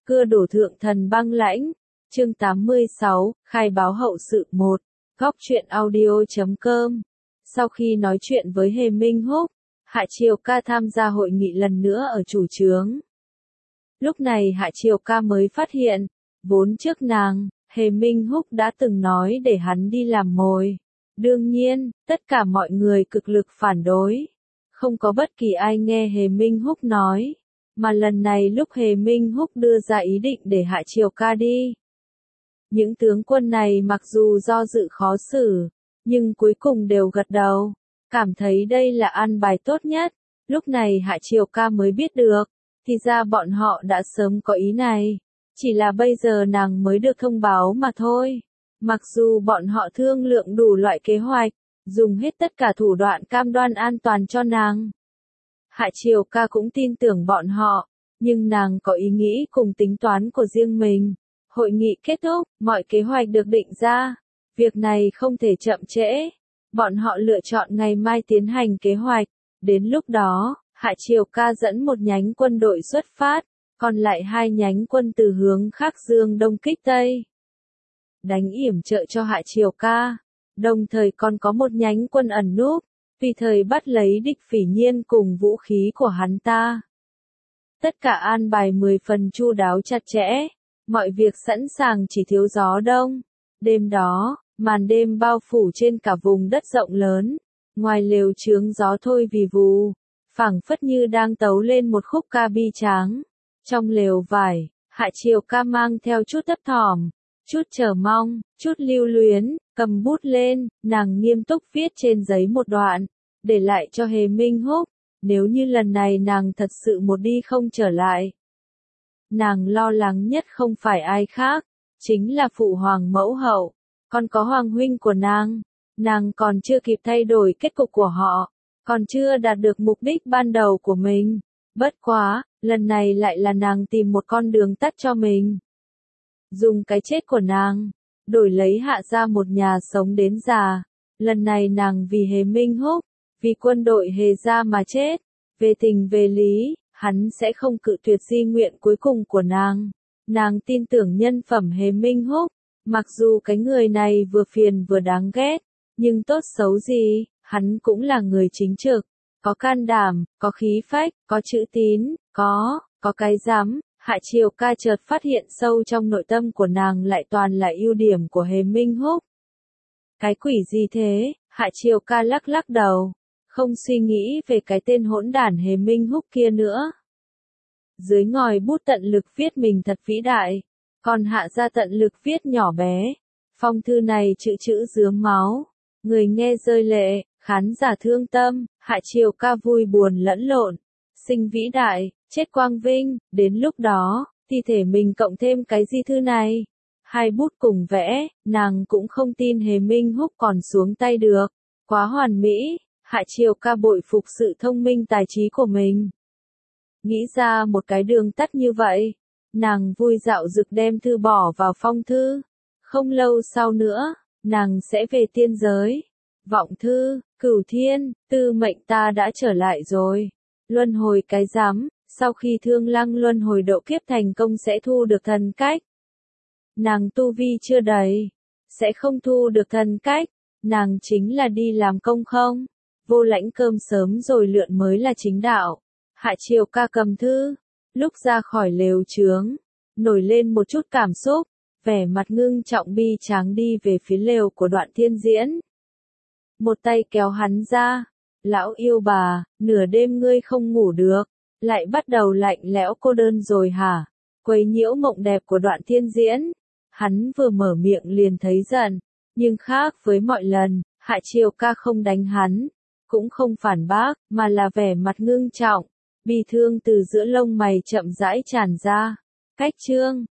Cưa đổ thượng thần băng lãnh. Chương 86, khai báo hậu sự 1. Góc truyện audio.com. Sau khi nói chuyện với Hề Minh Húc, Hạ Triều Ca tham gia hội nghị lần nữa ở chủ trướng. Lúc này Hạ Triều Ca mới phát hiện, vốn trước nàng, Hề Minh Húc đã từng nói để hắn đi làm mồi. Đương nhiên, tất cả mọi người cực lực phản đối. Không có bất kỳ ai nghe Hề Minh Húc nói. Mà lần này lúc Hề Minh Húc đưa ra ý định để Hạ Triều Ca đi. Những tướng quân này mặc dù do dự khó xử, nhưng cuối cùng đều gật đầu, cảm thấy đây là an bài tốt nhất. Lúc này Hạ Triều Ca mới biết được, thì ra bọn họ đã sớm có ý này, chỉ là bây giờ nàng mới được thông báo mà thôi. Mặc dù bọn họ thương lượng đủ loại kế hoạch, dùng hết tất cả thủ đoạn cam đoan an toàn cho nàng. Hạ Triều Ca cũng tin tưởng bọn họ, nhưng nàng có ý nghĩ cùng tính toán của riêng mình. Hội nghị kết thúc, mọi kế hoạch được định ra. Việc này không thể chậm trễ. Bọn họ lựa chọn ngày mai tiến hành kế hoạch. Đến lúc đó, Hạ Triều Ca dẫn một nhánh quân đội xuất phát, còn lại hai nhánh quân từ hướng Khắc Dương đông kích Tây. Đánh yểm trợ cho Hạ Triều Ca, đồng thời còn có một nhánh quân ẩn núp, tùy thời bắt lấy địch Phỉ Nhiên cùng vũ khí của hắn ta. Tất cả an bài 10 phần chu đáo chặt chẽ, mọi việc sẵn sàng chỉ thiếu gió đông. Đêm đó, màn đêm bao phủ trên cả vùng đất rộng lớn, ngoài lều chướng gió thôi vì vù, phảng phất như đang tấu lên một khúc ca bi tráng. Trong lều vải, Hạ Triều Ca mang theo chút thấp thỏm, chút chờ mong, chút lưu luyến, cầm bút lên, nàng nghiêm túc viết trên giấy một đoạn, để lại cho Hề Minh Húc. Nếu như lần này nàng thật sự một đi không trở lại, nàng lo lắng nhất không phải ai khác, chính là phụ hoàng mẫu hậu, còn có hoàng huynh của nàng. Nàng còn chưa kịp thay đổi kết cục của họ, còn chưa đạt được mục đích ban đầu của mình. Bất quá, lần này lại là nàng tìm một con đường tắt cho mình. Dùng cái chết của nàng, đổi lấy Hạ gia một nhà sống đến già. Lần này nàng vì Hề Minh Húc, vì quân đội Hề gia mà chết. Về tình về lý, hắn sẽ không cự tuyệt di nguyện cuối cùng của nàng. Nàng tin tưởng nhân phẩm Hề Minh Húc, mặc dù cái người này vừa phiền vừa đáng ghét, nhưng tốt xấu gì, hắn cũng là người chính trực, có can đảm, có khí phách, có chữ tín, có cái dám. Hạ Triều Ca chợt phát hiện sâu trong nội tâm của nàng lại toàn là ưu điểm của Hề Minh Húc. Cái quỷ gì thế? Hạ Triều Ca lắc lắc đầu, không suy nghĩ về cái tên hỗn đản Hề Minh Húc kia nữa. Dưới ngòi bút tận lực viết mình thật vĩ đại, còn Hạ gia tận lực viết nhỏ bé. Phong thư này chữ chữ rướm máu, người nghe rơi lệ, khán giả thương tâm. Hạ Triều Ca vui buồn lẫn lộn, sinh vĩ đại, chết quang vinh. Đến lúc đó, thi thể mình cộng thêm cái di thư này, hai bút cùng vẽ, nàng cũng không tin Hề Minh Húc còn xuống tay được. Quá hoàn mỹ. Hạ Triều Ca bội phục sự thông minh tài trí của mình. Nghĩ ra một cái đường tắt như vậy, nàng vui dạo dực đem thư bỏ vào phong thư. Không lâu sau nữa, nàng sẽ về tiên giới. Vọng thư, Cửu Thiên, tư mệnh ta đã trở lại rồi. Luân hồi cái rắm, sau khi Thương Lăng luân hồi độ kiếp thành công sẽ thu được thần cách. Nàng tu vi chưa đầy, sẽ không thu được thần cách, nàng chính là đi làm công không. Vô lãnh cơm sớm rồi lượn mới là chính đạo. Hạ Triều Ca cầm thư, lúc ra khỏi lều chướng, nổi lên một chút cảm xúc, vẻ mặt ngưng trọng bi tráng đi về phía lều của Đoạn Thiên Diễn. Một tay kéo hắn ra, lão yêu bà, nửa đêm ngươi không ngủ được, lại bắt đầu lạnh lẽo cô đơn rồi hả? Quấy nhiễu mộng đẹp của Đoạn Thiên Diễn. Hắn vừa mở miệng liền thấy giận, nhưng khác với mọi lần, Hạ Triều Ca không đánh hắn, cũng không phản bác, mà là vẻ mặt ngưng trọng, bi thương từ giữa lông mày chậm rãi tràn ra. Cách chương